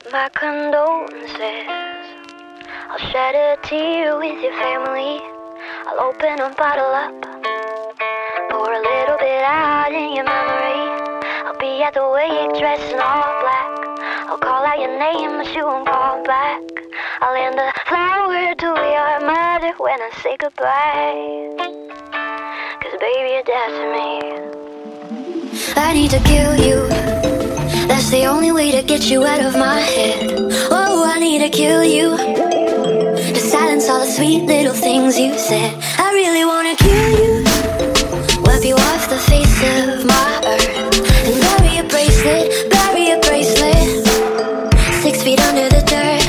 My condolences. I'll shed a tear with your family. I'll open a bottle up, pour a little bit out in your memory. I'll be at the wake dressed in all black. I'll call out your name but you won't call back. I'll hand a flower to your mother when I say goodbye. Cause baby you're dead to me. I need to kill you. That's the only way to get you out of my head. Oh, I need to kill you to silence all the sweet little things you said. I really wanna kill you, wipe you off the face of my earth, and bury a bracelet, bury a bracelet 6 feet under the dirt.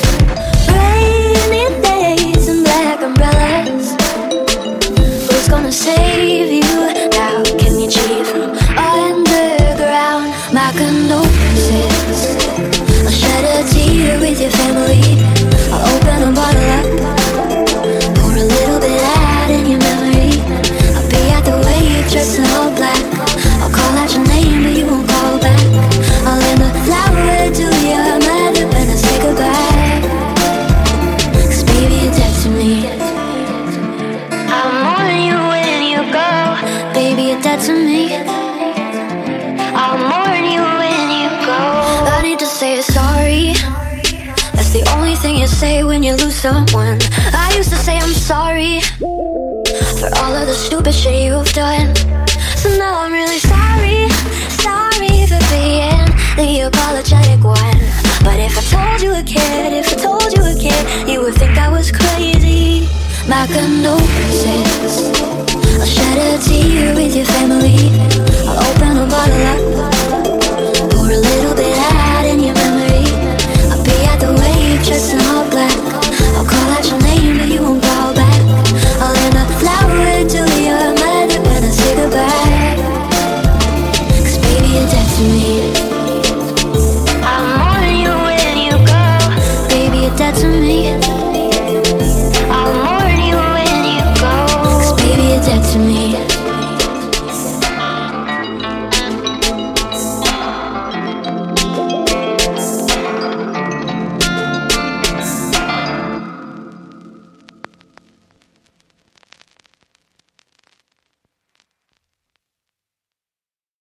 Rainy days and black umbrellas. Who's gonna save you now? Can you cheat from underground? My condolences. I'll shed a tear with your family. I'll open a bottle up, pour a little bit out in your memory. I'll be at the wake dressed in all black. I'll call out your name but you won't call back. I'll hand a flower to your mother when I say goodbye. Cause baby you're dead to me. I'll mourn you when you go. Baby you're dead to me. I'll mourn you when you go. I need to say sorry. That's the only thing you say when you lose someone. I used to say I'm sorry for all of the stupid shit you've done. So now I'm really sorry. Sorry for being the apologetic one. But if I told you again, if I told you again, you would think I was crazy. My condolences. I'll shed a tear with your family. I'll open a bottle up, pour a little bit out in your memory. I'll be at the wake dressed in all black. I'll call out your name but you won't call back. I'll hand a flower to your mother when I say goodbye. Cause baby you're dead to me. I'll mourn you when you go. Baby you're dead to me. I'll mourn you when you go. Cause baby you're dead to me.